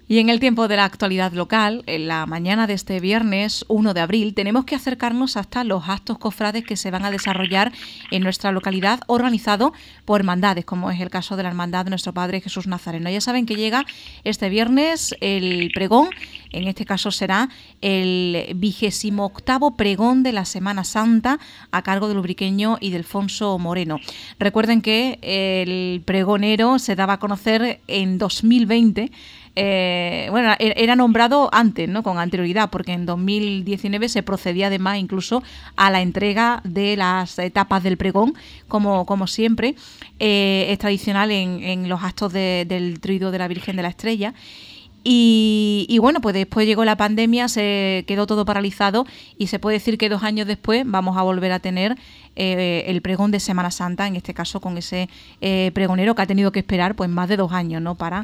Y en el tiempo de la actualidad local, en la mañana de este viernes 1 de abril, tenemos que acercarnos hasta los actos cofrades que se van a desarrollar en nuestra localidad, organizado por hermandades, como es el caso de la Hermandad de Nuestro Padre Jesús Nazareno. Ya saben que llega este viernes el pregón, en este caso será el 28º pregón de la Semana Santa, a cargo del ubriqueño y de Alfonso Moreno. Recuerden que el pregonero se daba a conocer en 2020. Era nombrado antes, ¿no? Con anterioridad, porque en 2019 se procedía además incluso a la entrega de las etapas del pregón, como siempre es tradicional en los actos del Tríodo de la Virgen de la Estrella. Y bueno, pues después llegó la pandemia, se quedó todo paralizado y se puede decir que 2 años después vamos a volver a tener el pregón de Semana Santa, en este caso con ese pregonero que ha tenido que esperar pues más de 2 años, ¿no? Para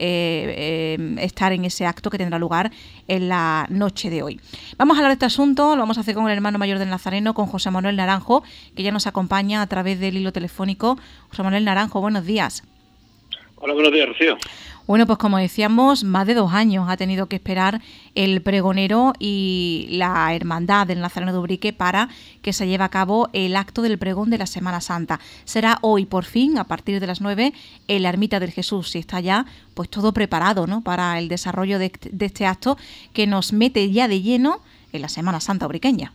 estar en ese acto que tendrá lugar en la noche de hoy. Vamos a hablar de este asunto, lo vamos a hacer con el hermano mayor del Nazareno, con José Manuel Naranjo, que ya nos acompaña a través del hilo telefónico. José Manuel Naranjo, buenos días. Hola, buenos días, Rocío. Bueno, pues como decíamos, más de 2 años ha tenido que esperar el pregonero y la hermandad del Nazareno de Ubrique para que se lleve a cabo el acto del pregón de la Semana Santa. Será hoy, por fin, a partir de las 9, en la Ermita del Jesús. Y está ya pues todo preparado, ¿no?, para el desarrollo de este acto que nos mete ya de lleno en la Semana Santa ubriqueña.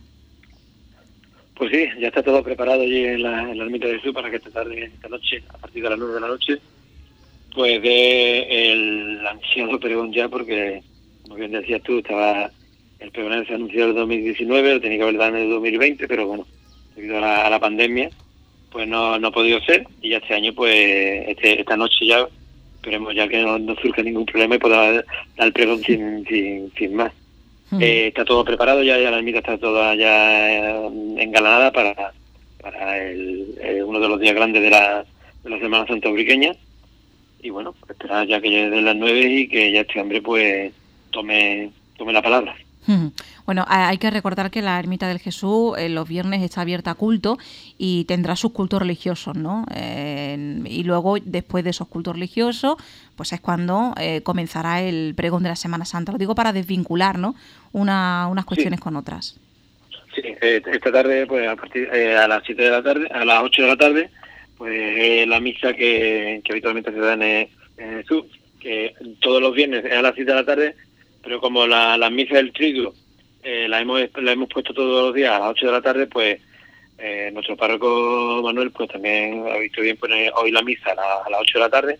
Pues sí, ya está todo preparado allí en la Ermita del Jesús para que esta noche, a partir de las 9 de la noche, pues de el anunciado pregón ya, porque, como bien decías tú, el pregón se anunció en el 2019, lo tenía que haber dado en el 2020, pero bueno, debido a la pandemia, pues no ha podido ser, y ya este año, pues esta noche ya, esperemos ya que no surja ningún problema y pueda dar el pregón sin más. Está todo preparado, ya la ermita está toda ya engalanada para uno de los días grandes de la Semana Santa ubriqueña. Y bueno, esperar ya que llegue de las 9 y que ya este hombre pues tome la palabra. Bueno, hay que recordar que la Ermita del Jesús los viernes está abierta a culto y tendrá sus cultos religiosos, ¿no? Y luego, después de esos cultos religiosos, pues es cuando comenzará el pregón de la Semana Santa. Lo digo para desvincular, ¿no?, unas cuestiones con otras. Sí, esta tarde, pues a las 7 de la tarde, a las 8 de la tarde, pues la misa que habitualmente se da en el sur, que todos los viernes es a las 7 de la tarde, pero como la misa del Tríodo la hemos puesto todos los días a las 8 de la tarde, pues nuestro párroco Manuel pues también ha visto bien poner hoy la misa a las 8 de la tarde,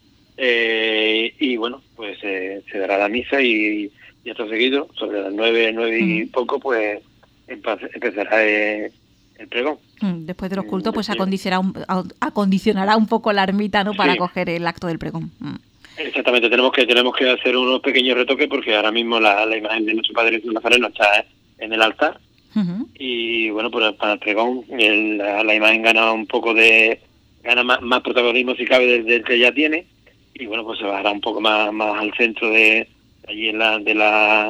y bueno, pues se dará la misa y acto seguido, sobre las 9 y poco, pues empezará el pregón. Después de los cultos, pues acondicionará un poco la ermita, ¿no?, para coger el acto del pregón. Exactamente, tenemos que hacer unos pequeños retoques porque ahora mismo la imagen de nuestro Padre Jesús Nazareno está en el altar. Y bueno, pues para el pregón la imagen gana más protagonismo si cabe del que ya tiene, y bueno, pues se bajará un poco más al centro de allí del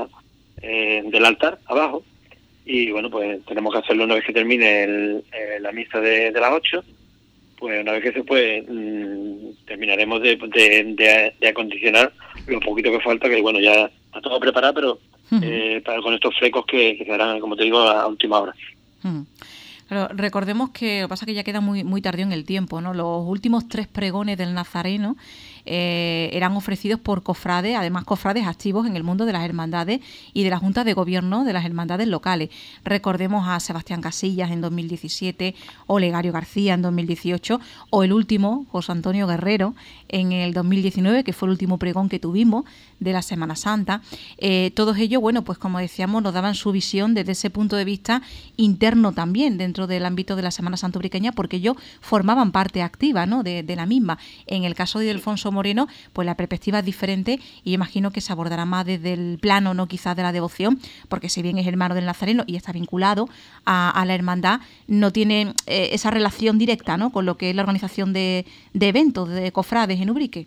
altar abajo. Y bueno, pues tenemos que hacerlo una vez que termine la misa de las 8. Pues una vez que terminaremos de acondicionar lo poquito que falta, que bueno, ya está todo preparado, pero con estos flecos que se harán, como te digo, a última hora. Pero recordemos que lo que pasa es que ya queda muy tardío en el tiempo, ¿no? Los últimos 3 pregones del Nazareno eran ofrecidos por cofrades, además cofrades activos en el mundo de las hermandades y de la Junta de Gobierno de las hermandades locales. Recordemos a Sebastián Casillas en 2017, Olegario García en 2018, o el último, José Antonio Guerrero, en el 2019, que fue el último pregón que tuvimos de la Semana Santa. Todos ellos, bueno, pues como decíamos, nos daban su visión desde ese punto de vista interno también, dentro del ámbito de la Semana Santa ubriqueña, porque ellos formaban parte activa, ¿no?, de la misma. En el caso de Alfonso Moreno, pues la perspectiva es diferente y imagino que se abordará más desde el plano, no quizás de la devoción, porque si bien es hermano del Nazareno y está vinculado a la hermandad, no tiene esa relación directa, ¿no?, con lo que es la organización de eventos, de cofrades en Ubrique.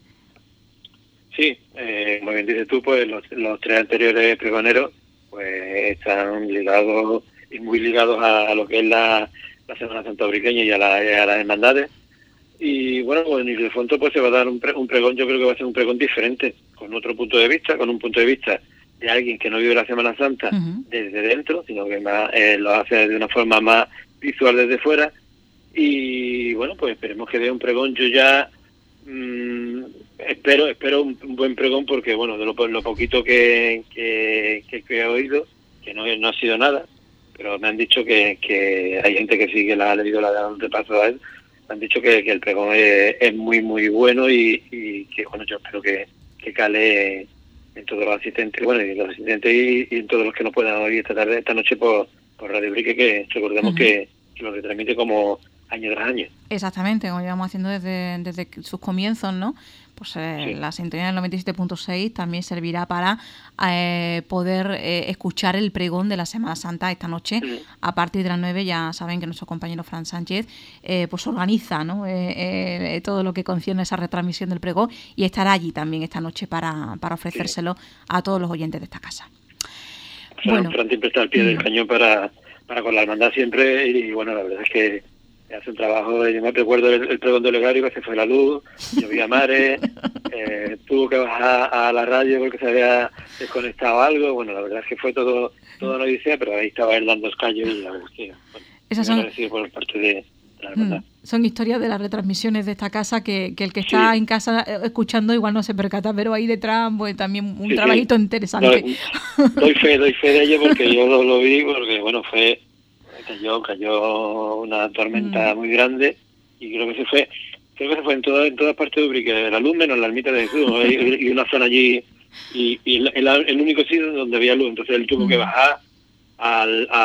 Sí, como bien dices tú, pues los 3 anteriores pregoneros pues están ligados y muy ligados a lo que es la Semana Santa ubriqueña y a las hermandades. Y bueno, pues en Ildefonso pues se va a dar un pregón, yo creo que va a ser un pregón diferente. con otro punto de vista, con un punto de vista de alguien que no vive la Semana Santa desde dentro, sino que más, lo hace de una forma más visual desde fuera. Y bueno, pues esperemos que dé un pregón. Yo ya espero un buen pregón, porque bueno, de lo poquito que he oído, que no ha sido nada, pero me han dicho que hay gente que sí que la ha leído, la ha dado un repaso a él. Me han dicho que el pregón es muy muy bueno, y que bueno, yo espero que cale en todos los asistentes, bueno, y los asistentes y en todos los que no puedan oír esta noche por Radio Ubrique, que recordemos que lo retransmite como año tras año. Exactamente, como llevamos haciendo desde sus comienzos, ¿no? Pues Sí. la sintonía del 97.6 también servirá para poder escuchar el pregón de la Semana Santa esta noche. A partir de las 9, ya saben que nuestro compañero Fran Sánchez pues organiza, ¿no? Todo lo que concierne esa retransmisión del pregón, y estará allí también esta noche para ofrecérselo a todos los oyentes de esta casa. Bueno, Fran siempre está al pie del cañón para con la hermandad siempre, y bueno, la verdad es que hace un trabajo. Yo me recuerdo el pregón del Legario, que se fue la luz, llovía mares, tuvo que bajar a la radio porque se había desconectado algo. Bueno, la verdad es que fue todo una odisea, pero ahí estaba él dando escayo, y la verdad es que bueno, esas son por parte de la hermandad. Son historias de las retransmisiones de esta casa que el que está en casa escuchando igual no se percata, pero ahí detrás pues también un trabajito interesante. Doy fe de ello, porque yo lo vi, porque bueno, cayó una tormenta muy grande, y creo que se fue en todas partes de Ubrique, la luz menos la ermita de Jesús, y una zona allí, y el único sitio donde había luz. Entonces él tuvo que bajar a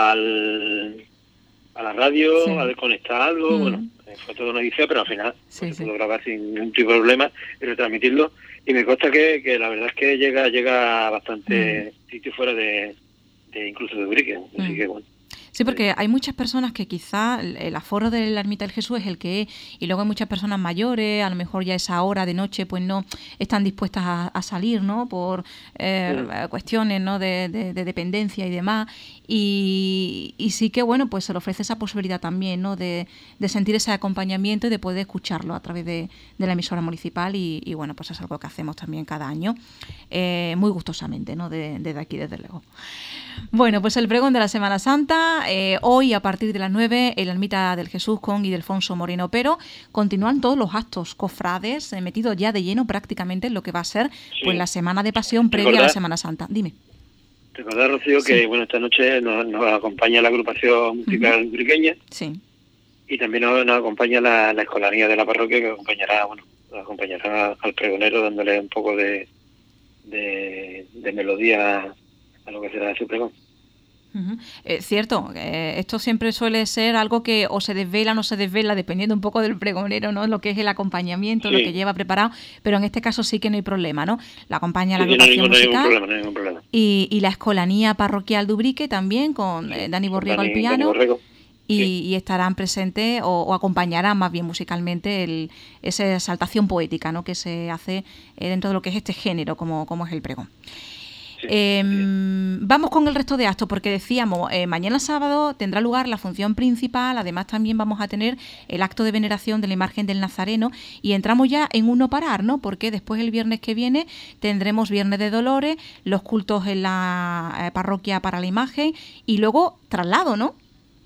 la radio, a desconectar algo. Bueno, fue toda una odisea, pero al final se pudo grabar sin ningún tipo de problema y retransmitirlo, y me consta que la verdad es que llega a bastante sitios fuera de incluso de Ubrique, así que bueno. Sí, porque hay muchas personas que quizá el aforo de la Ermita del Jesús es el que es, y luego hay muchas personas mayores, a lo mejor ya esa hora de noche pues no están dispuestas a salir, ¿no? Por cuestiones, ¿no? de dependencia y demás, y sí que bueno, pues se le ofrece esa posibilidad también, ¿no? De sentir ese acompañamiento y de poder escucharlo a través de la emisora municipal, y bueno, pues es algo que hacemos también cada año, muy gustosamente, ¿no? Desde aquí, desde luego. Bueno, pues el pregón de la Semana Santa, hoy a partir de las 9 en la Ermita del Jesús con Ildefonso Moreno, pero continúan todos los actos cofrades, metidos ya de lleno prácticamente en lo que va a ser pues la Semana de Pasión previa a la Semana Santa. Dime. Recordar, Rocío, que bueno, esta noche nos acompaña la agrupación musical ubriqueña, y también nos acompaña la escolanía de la parroquia, que acompañará al pregonero, dándole un poco de melodía a lo que será su pregón. Cierto, esto siempre suele ser algo que o se desvela o no se desvela, dependiendo un poco del pregonero, ¿no? Lo que es el acompañamiento, lo que lleva preparado, pero en este caso sí que no hay problema, ¿no? La acompaña la agrupación musical, no hay ningún problema. Y la escolanía parroquial de Ubrique también, con Dani Borriego al piano. Y estarán presentes o acompañarán más bien musicalmente esa exaltación poética, ¿no? Que se hace dentro de lo que es este género, como es el pregón. Vamos con el resto de actos, porque decíamos, mañana sábado tendrá lugar la función principal, además también vamos a tener el acto de veneración de la imagen del Nazareno, y entramos ya en un no parar, ¿no? Porque después el viernes que viene tendremos Viernes de Dolores, los cultos en la parroquia para la imagen, y luego traslado, ¿no?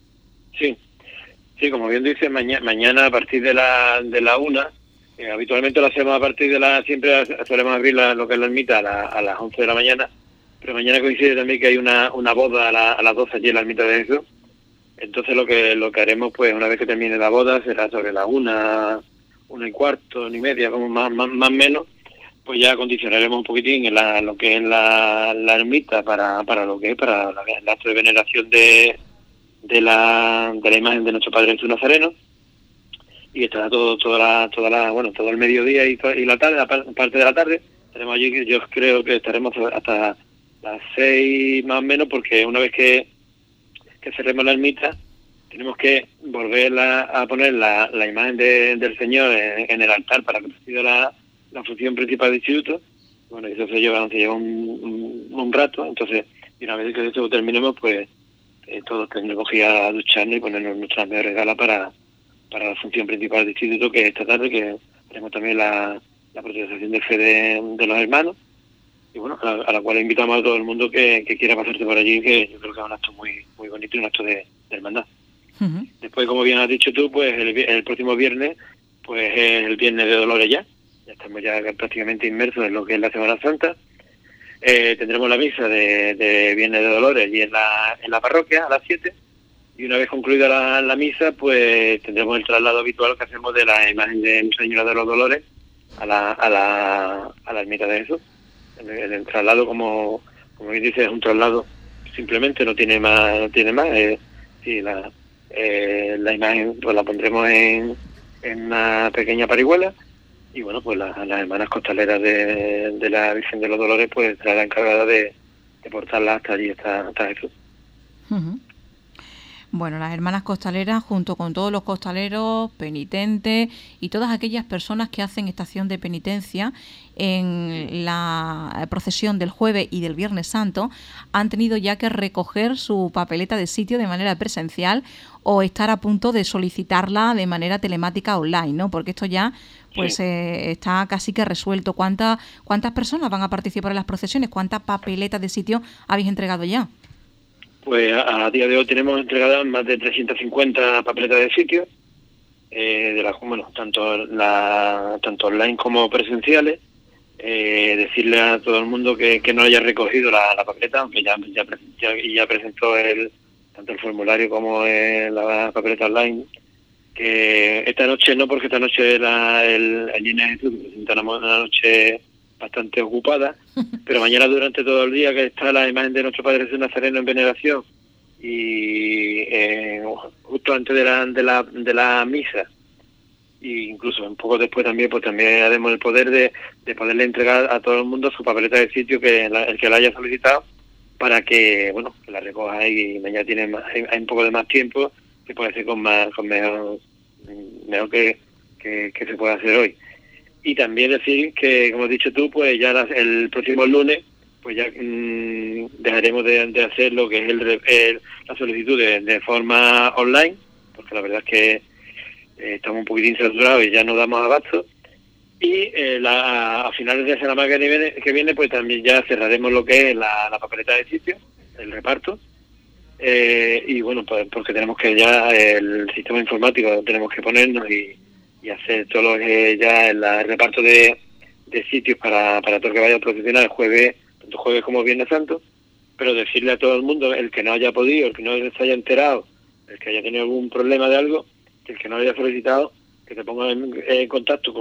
Sí, como bien dice, mañana a partir de la 1, habitualmente lo hacemos a partir siempre solemos abrir lo que es la ermita a las 11 de la mañana, pero mañana coincide también que hay una boda a las 12 allí en la ermita de Jesús. Entonces lo que haremos, pues una vez que termine la boda, será sobre la 1:15, 1:15, como más o menos, pues ya condicionaremos un poquitín en lo que es la ermita para lo que es para el acto de veneración de la imagen de nuestro Padre Jesús Nazareno, y estará todo el mediodía y la tarde, parte de la tarde estaremos allí. Yo creo que estaremos hasta las 6 más o menos, porque una vez que cerremos la ermita tenemos que volver a poner la imagen del Señor en el altar para que presida la función principal del instituto. Bueno, eso se lleva un rato. Entonces, y una vez que esto terminemos, pues todos tendremos que ir a ducharnos y ponernos nuestras mejores galas para la función principal del instituto, que es esta tarde, que tenemos también la protestación de fe de los hermanos, bueno, a la cual invitamos a todo el mundo que quiera pasarse por allí, que yo creo que es un acto muy muy bonito y un acto de hermandad. Ujú. Después, como bien has dicho tú, pues el próximo viernes, pues es el Viernes de Dolores ya estamos ya prácticamente inmersos en lo que es la Semana Santa. Tendremos la misa de Viernes de Dolores y en la parroquia a las 7, y una vez concluida la misa, pues tendremos el traslado habitual que hacemos de la imagen de Nuestra Señora de los Dolores a la ermita de Jesús. El traslado, como bien dice, es un traslado, simplemente no tiene más. Sí, la imagen pues la pondremos en una pequeña parihuela, y bueno, pues las hermanas costaleras de la Virgen de los Dolores pues será la encargada de portarla hasta allí, hasta Jesús. Ujú. Bueno, las hermanas costaleras, junto con todos los costaleros, penitentes y todas aquellas personas que hacen estación de penitencia en la procesión del jueves y del Viernes Santo, han tenido ya que recoger su papeleta de sitio de manera presencial o estar a punto de solicitarla de manera telemática online, ¿no? Porque esto ya pues Sí. está casi que resuelto. ¿Cuántas personas van a participar en las procesiones? ¿Cuántas papeletas de sitio habéis entregado ya? Pues a día de hoy tenemos entregadas más de 350 papeletas de sitio, de las, bueno, tanto online como presenciales. Decirle a todo el mundo que no haya recogido la papeleta, aunque ya presentó tanto el formulario como la papeleta online, que esta noche no, porque esta noche el Niño Jesús presenta una noche bastante ocupada, pero mañana durante todo el día, que está la imagen de nuestro Padre Jesús Nazareno en veneración, y justo antes de la misa, e incluso un poco después también, pues también haremos el poder de poderle entregar a todo el mundo su papeleta de sitio, que el que la haya solicitado, para que, bueno, que la recoja, y mañana hay un poco de más tiempo, se puede hacer con mejor que se puede hacer hoy. Y también decir que, como has dicho tú, pues ya el próximo lunes pues ya dejaremos de hacer lo que es la solicitud de forma online, porque la verdad es que estamos un poquitín saturados y ya no damos abasto. Y a finales de la semana que viene pues también ya cerraremos lo que es la papeleta de sitio, el reparto. Y bueno, pues porque tenemos que ya el sistema informático tenemos que ponernos y hacer todo lo que ya el reparto de sitios para todo el que vaya a procesionar el jueves, tanto jueves como Viernes Santo. Pero decirle a todo el mundo, el que no haya podido, el que no se haya enterado, el que haya tenido algún problema de algo, que el que no haya solicitado, que se ponga en contacto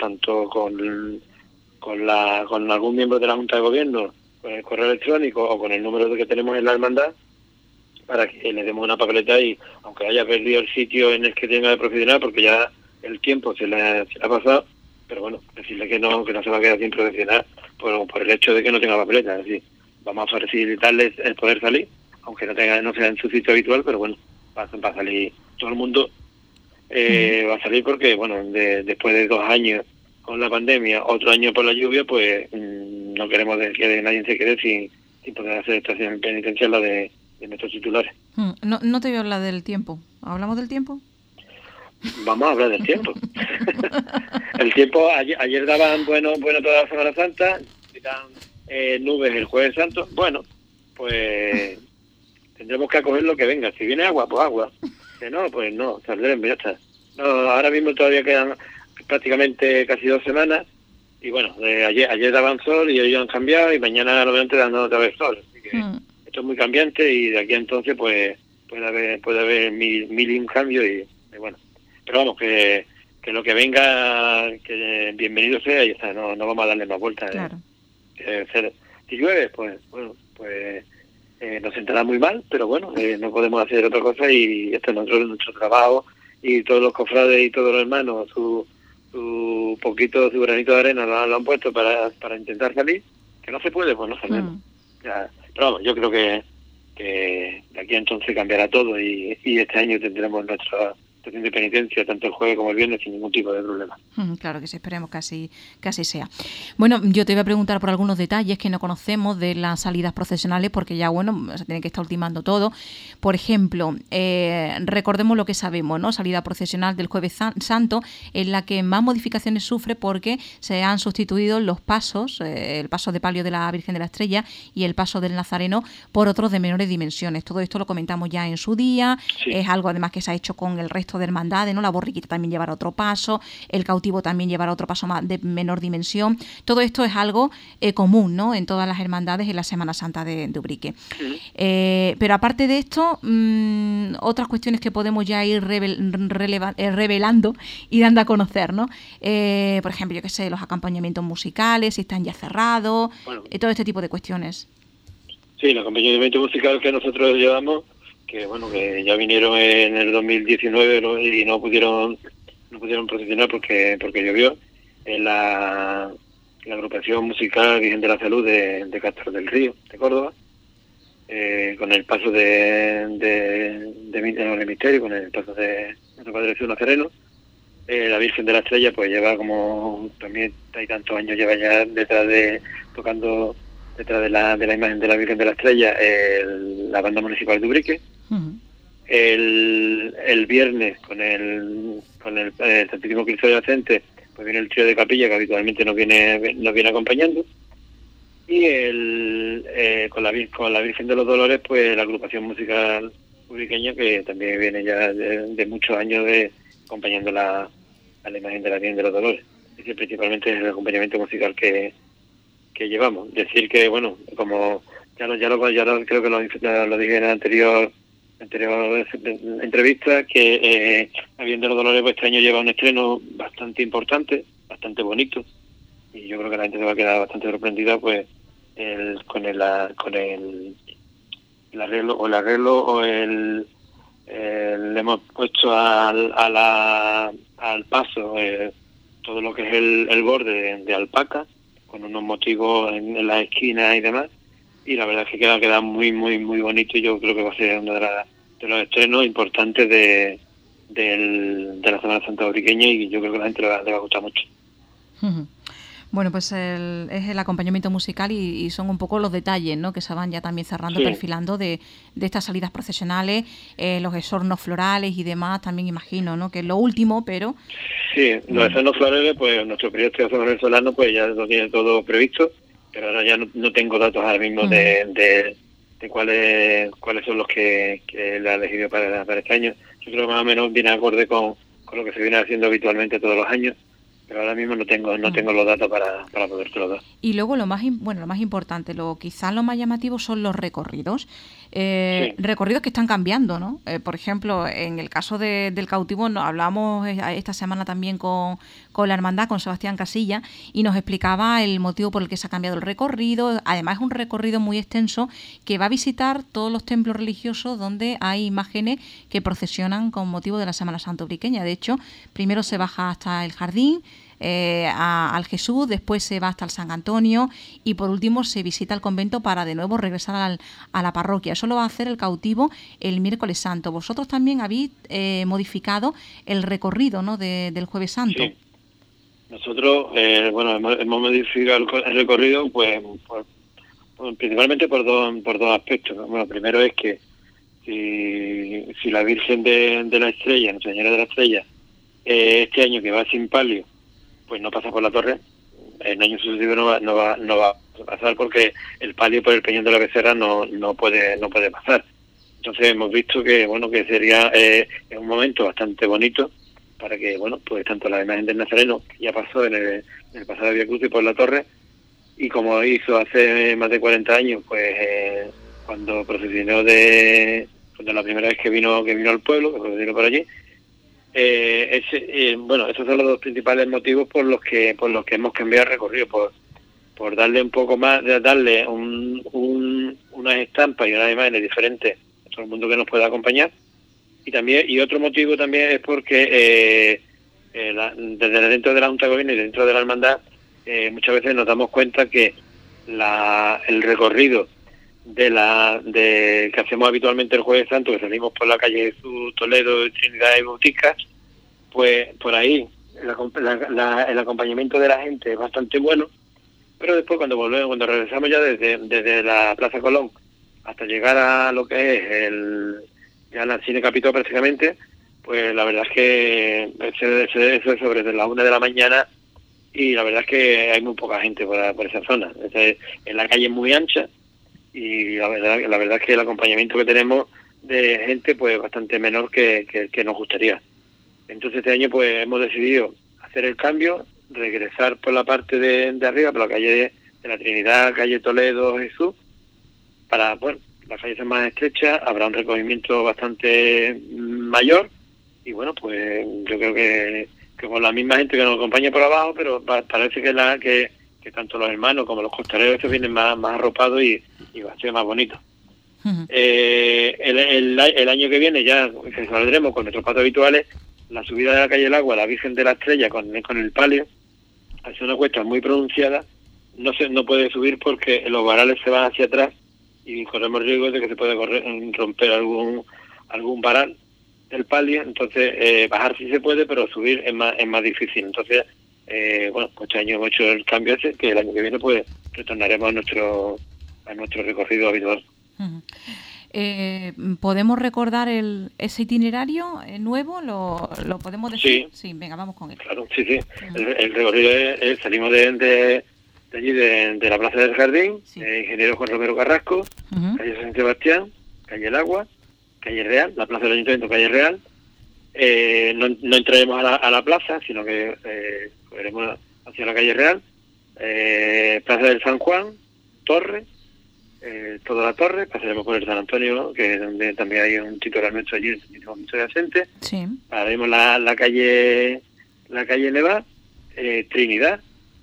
con algún miembro de la Junta de Gobierno, con el correo electrónico o con el número que tenemos en la hermandad, para que le demos una papeleta, y aunque haya perdido el sitio en el que tenga de profesional, porque ya el tiempo se le ha pasado, pero bueno, decirle que no se va a quedar sin profesional por el hecho de que no tenga papeleta. Es decir, vamos a facilitarles el poder salir, aunque no sea en su sitio habitual, pero bueno, va a salir todo el mundo. Va a salir porque, bueno, después de 2 años con la pandemia, otro año por la lluvia, pues no queremos que nadie se quede sin poder hacer estación penitencial, la de nuestros titulares. No te voy a hablar del tiempo. ¿Hablamos del tiempo? Vamos a hablar del tiempo. El tiempo, ayer daban bueno toda la Semana Santa, dan nubes el Jueves Santo. Bueno, pues tendremos que acoger lo que venga. Si viene agua, pues agua. Si no, pues no, saldremos, ya está. No, ahora mismo todavía quedan prácticamente casi 2 semanas, y bueno, ayer daban sol y hoy han cambiado, y mañana obviamente dan otra vez sol. Así que esto es muy cambiante, y de aquí a entonces pues puede haber mil y un cambios, y bueno. Pero vamos, que lo que venga, que bienvenido sea, y ya está, no vamos a darle más vueltas. Claro. Si llueve, pues bueno, pues nos sentará muy mal, pero bueno, no podemos hacer otra cosa, y esto es nuestro trabajo, y todos los cofrades y todos los hermanos su granito de arena lo han puesto para intentar salir. Que no se puede, pues no salimos. Ya, pero vamos, yo creo que de aquí a entonces cambiará todo, y este año tendremos estación de penitencia, tanto el jueves como el viernes, sin ningún tipo de problema. Claro que sí, esperemos que así sea. Bueno, yo te iba a preguntar por algunos detalles que no conocemos de las salidas procesionales, porque ya, se tiene que estar ultimando todo. Por ejemplo, recordemos lo que sabemos, ¿no? Salida procesional del Jueves Santo, en la que más modificaciones sufre porque se han sustituido los pasos, el paso de palio de la Virgen de la Estrella y el paso del Nazareno, por otros de menores dimensiones. Todo esto lo comentamos ya en su día, sí. Es algo además que se ha hecho con el resto de hermandades, ¿no? La borriquita también llevará otro paso, el cautivo también llevará otro paso más de menor dimensión. Todo esto es algo común, ¿no? En todas las hermandades en la Semana Santa de Ubrique. Pero aparte de esto, otras cuestiones que podemos ya ir revelando y dando a conocer, ¿no? Por ejemplo, yo qué sé, los acompañamientos musicales, si están ya cerrados, todo este tipo de cuestiones. Sí, el acompañamiento musical que nosotros llevamos, que ya vinieron en el 2019 y no pudieron procesionar porque llovió, en la agrupación musical Virgen de la Salud de Castro del Río, de Córdoba, con el paso de Misterio, con el paso de nuestro Padre Jesús Nazareno. La Virgen de la Estrella pues lleva como también hay tantos años, lleva ya tocando detrás de la imagen de la Virgen de la Estrella la banda municipal de Ubrique. El viernes con el Santísimo Cristo Yacente pues viene el trío de capilla que habitualmente nos viene acompañando, y con la Virgen de los Dolores pues la agrupación musical ubriqueña que también viene ya de muchos años acompañando a la imagen de la Virgen de los Dolores. Ese principalmente es el acompañamiento musical que llevamos. Decir que como ya lo creo que lo dije en la anterior entrevista, que la Virgen de los Dolores pues este año lleva un estreno bastante importante, bastante bonito, y yo creo que la gente se va a quedar bastante sorprendida pues con el arreglo le hemos puesto al paso todo lo que es el borde de alpaca, con unos motivos en las esquinas y demás, y la verdad es que queda muy muy muy bonito, y yo creo que va a ser uno de los estrenos importantes de la Semana Santa ubriqueña, y yo creo que a la gente le va a gustar mucho. Bueno, pues es el acompañamiento musical y son un poco los detalles, ¿no?, que se van ya también cerrando, perfilando de estas salidas procesionales, los exornos florales y demás, también imagino, ¿no?, que es lo último, pero... Sí, los exornos florales, pues nuestro periodista José Manuel Solano pues ya lo tiene todo previsto, pero ahora ya no tengo datos ahora mismo de cuáles son los que le ha elegido para este año. Yo creo que más o menos viene acorde con lo que se viene haciendo habitualmente todos los años, pero ahora mismo no tengo los datos para podértelo dar. Y luego lo más importante, quizás lo más llamativo son los recorridos. Recorridos que están cambiando, ¿no? Por ejemplo, en el caso del cautivo, hablamos esta semana también con la hermandad, con Sebastián Casilla, y nos explicaba el motivo por el que se ha cambiado el recorrido. Además es un recorrido muy extenso que va a visitar todos los templos religiosos donde hay imágenes que procesionan con motivo de la Semana Santa ubriqueña. De hecho, primero se baja hasta el jardín, al Jesús, después se va hasta el San Antonio y por último se visita el convento para de nuevo regresar a la parroquia. Eso lo va a hacer el cautivo el miércoles santo. Vosotros también habéis modificado el recorrido, ¿no?, del Jueves Santo. Sí. Nosotros hemos modificado el recorrido pues principalmente por dos aspectos. Bueno, primero es que si la Virgen de la Estrella, Nuestra Señora de la Estrella, este año que va sin palio, pues no pasa por la torre, en años sucesivos no va a pasar porque el palio por el Peñón de la Becerra no puede pasar. Entonces hemos visto que sería un momento bastante bonito para que pues tanto la imagen del Nazareno, que ya pasó en el pasado Vía Crucis por la torre, y como hizo hace más de 40 años, pues cuando procesionó cuando la primera vez que vino al pueblo, que procesionó por allí, esos son los dos principales motivos por los que hemos cambiado el recorrido, por darle un poco más, darle unas estampas y unas imágenes diferentes a todo el mundo que nos pueda acompañar. Y otro motivo también es porque desde dentro de la Junta de Gobierno y dentro de la hermandad muchas veces nos damos cuenta que el recorrido de que hacemos habitualmente el Jueves Santo, que salimos por la calle Jesús, Toledo, Trinidad y Bautisca, pues por ahí el acompañamiento de la gente es bastante bueno, pero después cuando regresamos ya desde la Plaza Colón hasta llegar a lo que es ya la Cine Capitol prácticamente, pues la verdad es que eso es sobre las 1 de la mañana y la verdad es que hay muy poca gente por esa zona. En la calle es muy ancha y la verdad es que el acompañamiento que tenemos de gente pues bastante menor que nos gustaría. Entonces este año pues hemos decidido hacer el cambio, regresar por la parte de arriba, por la calle de la Trinidad, calle Toledo, Jesús, para, bueno, la calle es más estrecha, habrá un recogimiento bastante mayor y bueno, pues yo creo que con la misma gente que nos acompaña por abajo, pero parece que tanto los hermanos como los costaleros estos vienen más arropados y va a ser más bonito. Uh-huh. El año que viene ya saldremos con nuestros pasos habituales, la subida de la calle El Agua, la Virgen de la Estrella con el palio, es una cuesta muy pronunciada, no puede subir porque los varales se van hacia atrás y corremos riesgo de que se pueda romper algún varal del palio, entonces bajar sí se puede, pero subir es más difícil. Entonces, bueno, pues este año hemos hecho el cambio ese, que el año que viene pues retornaremos a nuestro recorrido habitual. Uh-huh. ¿Podemos recordar ese itinerario nuevo? ¿Lo podemos decir? Sí, venga, vamos con él. Claro, sí. Uh-huh. El recorrido salimos de allí, de la Plaza del Jardín, sí. Ingeniero Juan Romero Carrasco, uh-huh. Calle San Sebastián, calle El Agua, calle Real, la Plaza del Ayuntamiento, calle Real. No entraremos a la plaza, sino que iremos hacia la calle Real, Plaza del San Juan, Torre, toda la torre, pasaremos por el San Antonio, que donde también hay un titular nuestro allí, adyacente. Sí. Haremos la calle Neva, Trinidad,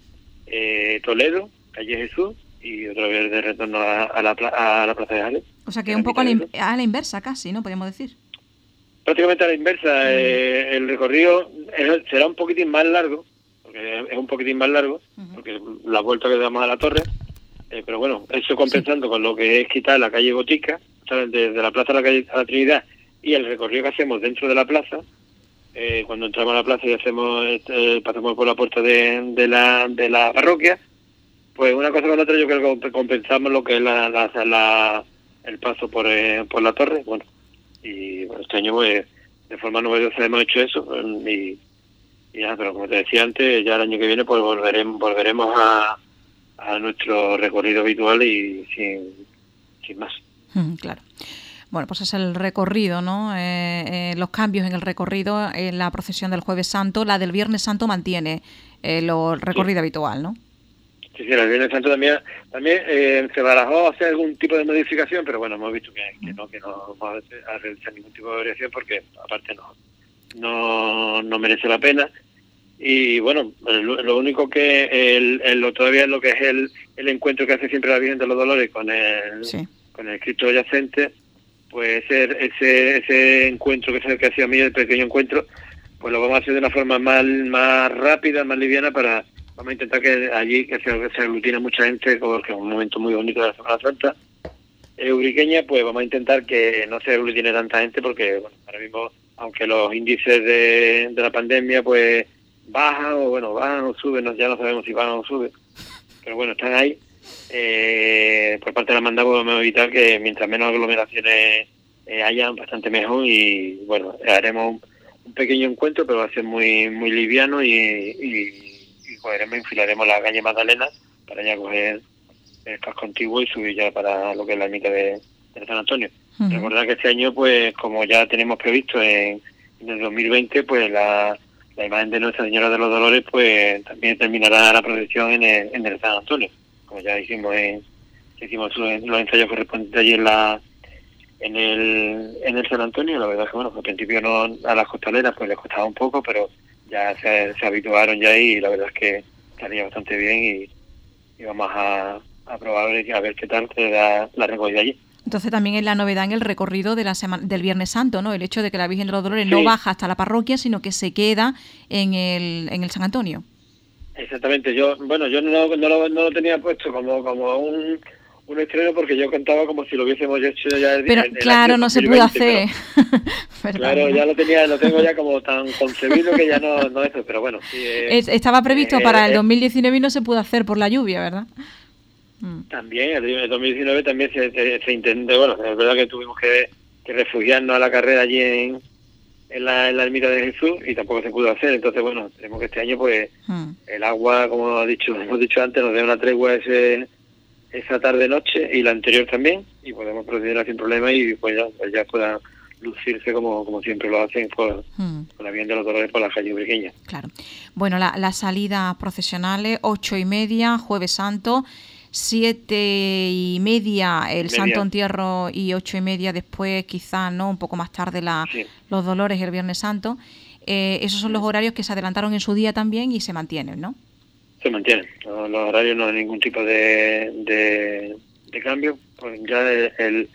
Toledo, calle Jesús y otra vez de retorno a la Plaza de Jales. O sea que un poco a la inversa casi, ¿no? Podríamos decir. Prácticamente a la inversa. El recorrido será un poquitín más largo, porque es un poquitín más largo, uh-huh. porque la vuelta que damos a la torre, pero bueno, eso compensando con lo que es quitar la calle Botica, desde la plaza a la Trinidad, y el recorrido que hacemos dentro de la plaza, cuando entramos a la plaza y pasamos por la puerta de la parroquia, pues una cosa con otra yo creo que compensamos lo que es el paso por la torre, bueno, y bueno, este año pues de forma novedosa hemos hecho eso, y ya, pero como te decía antes, ya el año que viene pues volveremos a nuestro recorrido habitual y sin más. Claro. Bueno, pues es el recorrido, ¿no? Los cambios en el recorrido, la procesión del Jueves Santo, la del Viernes Santo mantiene el recorrido habitual, ¿no? Sí, el Viernes Santo también se barajó hacer algún tipo de modificación, pero bueno, hemos visto que no vamos a realizar ningún tipo de variación porque aparte no merece la pena. Y bueno, lo único que todavía lo que es el encuentro que hace siempre la Virgen de los Dolores con el Cristo yacente, pues ese encuentro que hacía a mí, el pequeño encuentro, pues lo vamos a hacer de una forma más rápida, más liviana, vamos a intentar que allí que se aglutine mucha gente, porque es un momento muy bonito de la Semana Santa ubriqueña, pues vamos a intentar que no se aglutine tanta gente, porque bueno, ahora mismo, aunque los índices de la pandemia pues bajan o suben, ya no sabemos si bajan o suben, pero bueno, están ahí. Por parte de la hermandad podemos evitar que mientras menos aglomeraciones hayan, bastante mejor, y bueno, haremos un pequeño encuentro, pero va a ser muy muy liviano y enfilaremos la calle Magdalena para ya coger el casco antiguo y subir ya para lo que es la ermita de San Antonio. Uh-huh. Recordad que este año, pues como ya tenemos previsto en el 2020, pues la imagen de Nuestra Señora de los Dolores pues también terminará la procesión en el San Antonio, como ya hicimos los ensayos correspondientes allí en el San Antonio. La verdad es que bueno, al principio a las costaleras pues les costaba un poco, pero ya se habituaron ya y la verdad es que estaría bastante bien y vamos a probar a ver qué tal se da la recogida allí. Entonces también es la novedad en el recorrido del Viernes Santo, ¿no? El hecho de que la Virgen de los Dolores no baja hasta la parroquia, sino que se queda en el San Antonio. Exactamente. Yo no lo tenía puesto como un estreno porque yo contaba como si lo hubiésemos hecho ya pero claro, no se pudo hacer. Claro, ya lo tengo ya como tan concebido que ya no eso, pero bueno. Sí, estaba previsto para el 2019 y no se pudo hacer por la lluvia, ¿verdad? También, el 2019 también se intentó, bueno, es verdad que tuvimos que refugiarnos a la carrera allí en la ermita de Jesús y tampoco se pudo hacer, entonces bueno, tenemos que este año pues el agua, como hemos dicho antes, nos dé una tregua esa tarde-noche y la anterior también, y podemos proceder sin problema y pues ya puedan lucirse como siempre lo hacen con la Virgen de los Dolores por la calle Ubriqueña. Claro. Bueno, las salidas procesionales, 8:30, Jueves Santo, 7:30 el Santo Entierro y 8:30 después, quizás, ¿no? Un poco más tarde los Dolores el Viernes Santo. Esos son los horarios que se adelantaron en su día también y se mantienen, ¿no? Se mantienen. Los horarios no hay ningún tipo de cambio. Pues ya el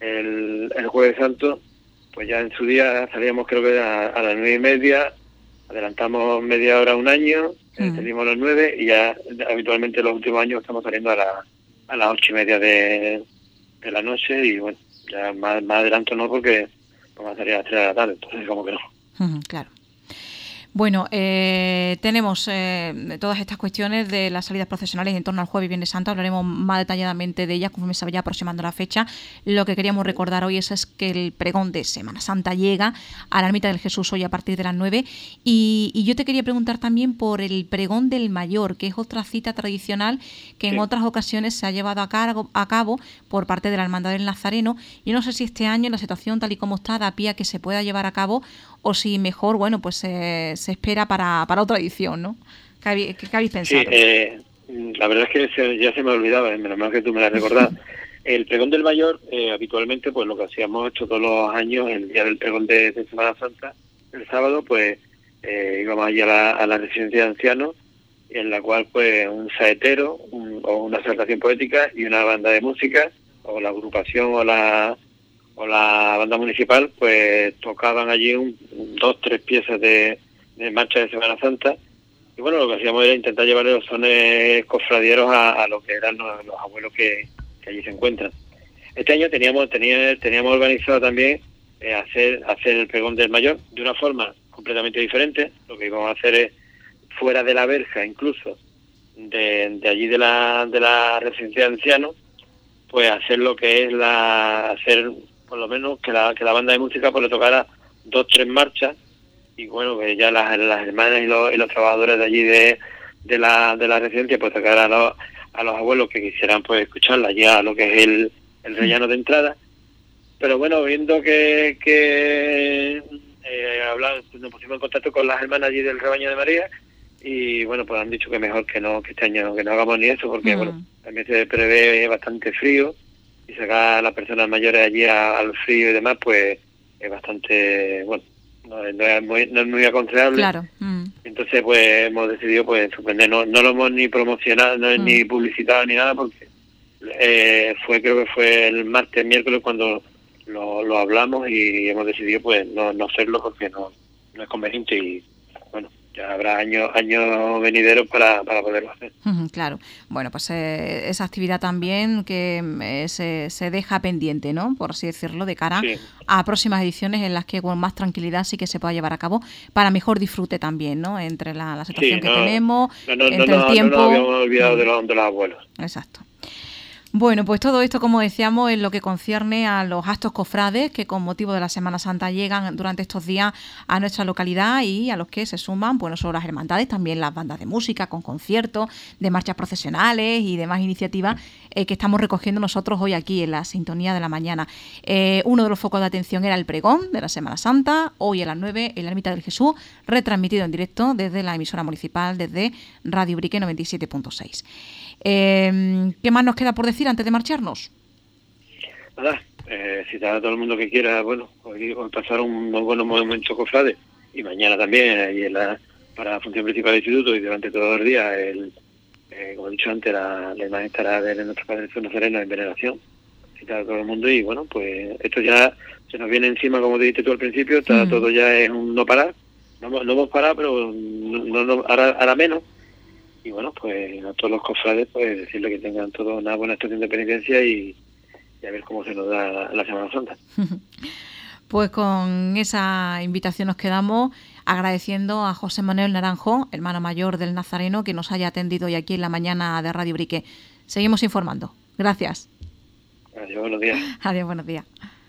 Jueves Santo, pues ya en su día salíamos creo que a las 9:30, adelantamos media hora un año, salimos a las 9 y ya habitualmente los últimos años estamos saliendo a las 8:30 de la noche y bueno, ya más adelanto no porque vamos a salir a las 3 de la tarde, entonces como que no. Claro. Bueno, tenemos todas estas cuestiones de las salidas procesionales en torno al Jueves y Viernes Santo. Hablaremos más detalladamente de ellas conforme se vaya aproximando la fecha. Lo que queríamos recordar hoy es que el pregón de Semana Santa llega a la Ermita del Jesús hoy a partir de las 9. Y yo te quería preguntar también por el pregón del Mayor, que es otra cita tradicional que en otras ocasiones se ha llevado a cabo por parte de la Hermandad del Nazareno. Yo no sé si este año la situación tal y como está da pie a que se pueda llevar a cabo o si mejor, bueno, pues se espera para otra edición, ¿no? ¿Qué habéis pensado? Sí, la verdad es que ya se me olvidaba, menos mal que tú me la has recordado. El pregón del Mayor, habitualmente, pues lo que hacíamos todos los años, el día del pregón de Semana Santa, el sábado, pues íbamos allí a la residencia de ancianos, en la cual, pues, un saetero o una exaltación poética y una banda de música, o la agrupación o la banda municipal, pues tocaban allí 2-3 piezas de marcha de Semana Santa. Y bueno, lo que hacíamos era intentar llevarle los sones cofradieros a lo que eran los abuelos que allí se encuentran. Este año teníamos organizado también hacer el pregón del Mayor de una forma completamente diferente. Lo que íbamos a hacer es, fuera de la verja incluso, de allí de la residencia de ancianos, pues hacer lo que es hacer por lo menos que la banda de música pues le tocara 2-3 marchas y bueno, que ya las hermanas y los trabajadores de allí de la residencia pues tocaran a los abuelos que quisieran pues escucharla ya a lo que es el rellano de entrada. Pero bueno, viendo que nos pusimos en contacto con las hermanas allí del Rebaño de María y bueno, pues han dicho que mejor que este año que no hagamos ni eso porque bueno, también se prevé bastante frío y sacar a las personas mayores allí al frío y demás, pues es bastante, bueno, no es muy aconsejable. Claro. Entonces, pues hemos decidido pues suspender, no lo hemos ni promocionado, ni publicitado ni nada, porque creo que fue el miércoles cuando lo hablamos y hemos decidido pues no hacerlo porque no es conveniente y bueno, ya habrá años venideros para poderlo hacer. Claro. Bueno, pues esa actividad también que se deja pendiente, ¿no? Por así decirlo, de cara a próximas ediciones en las que con más tranquilidad sí que se pueda llevar a cabo para mejor disfrute también, ¿no? Entre la situación que tenemos, entre el tiempo. No nos habíamos olvidado de los abuelos. Exacto. Bueno, pues todo esto, como decíamos, en lo que concierne a los actos cofrades que con motivo de la Semana Santa llegan durante estos días a nuestra localidad y a los que se suman, pues no solo las hermandades, también las bandas de música con conciertos, de marchas procesionales y demás iniciativas que estamos recogiendo nosotros hoy aquí en la Sintonía de la Mañana. Uno de los focos de atención era el pregón de la Semana Santa, hoy a las 9 en la Ermita del Jesús, retransmitido en directo desde la emisora municipal, desde Radio Ubrique 97.6. ¿Qué más nos queda por decir antes de marcharnos? Nada, citar a todo el mundo que quiera, bueno, hoy pasar un buen momento cofrade y mañana también ahí para la función principal del instituto y durante todo el día como he dicho antes, la imagen estará de nuestro Padre Jesús Nazareno en veneración. Citar a todo el mundo y bueno, pues esto ya se nos viene encima, como dijiste tú al principio, está todo ya es un no parar. No hemos parado, pero no ahora menos. bueno, pues a todos los cofrades, pues decirle que tengan toda una buena estación de penitencia y a ver cómo se nos da la Semana Santa. Pues con esa invitación nos quedamos, agradeciendo a José Manuel Naranjo, hermano mayor del Nazareno, que nos haya atendido hoy aquí en la mañana de Radio Brique. Seguimos informando. Gracias. Adiós, buenos días. Adiós, buenos días.